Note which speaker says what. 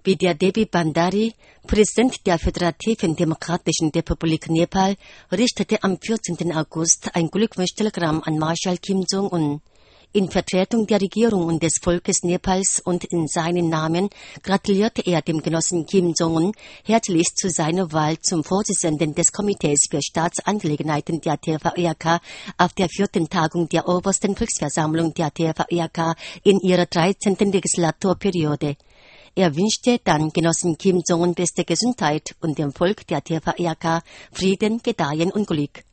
Speaker 1: Vidya Devi Bhandari, Präsident der Föderativen Demokratischen Republik Nepal, richtete am 14. August ein Glückwunschtelegramm an Marschall Kim Jong-un. In Vertretung der Regierung und des Volkes Nepals und in seinem Namen gratulierte er dem Genossen Kim Jong-un herzlich zu seiner Wahl zum Vorsitzenden des Komitees für Staatsangelegenheiten der TVEK auf der 4. Tagung der Obersten Volksversammlung der TVEK in ihrer 13. Legislaturperiode. Er wünschte dann Genossen Kim Jong-un beste Gesundheit und dem Volk der TVEK Frieden, Gedeihen und Glück.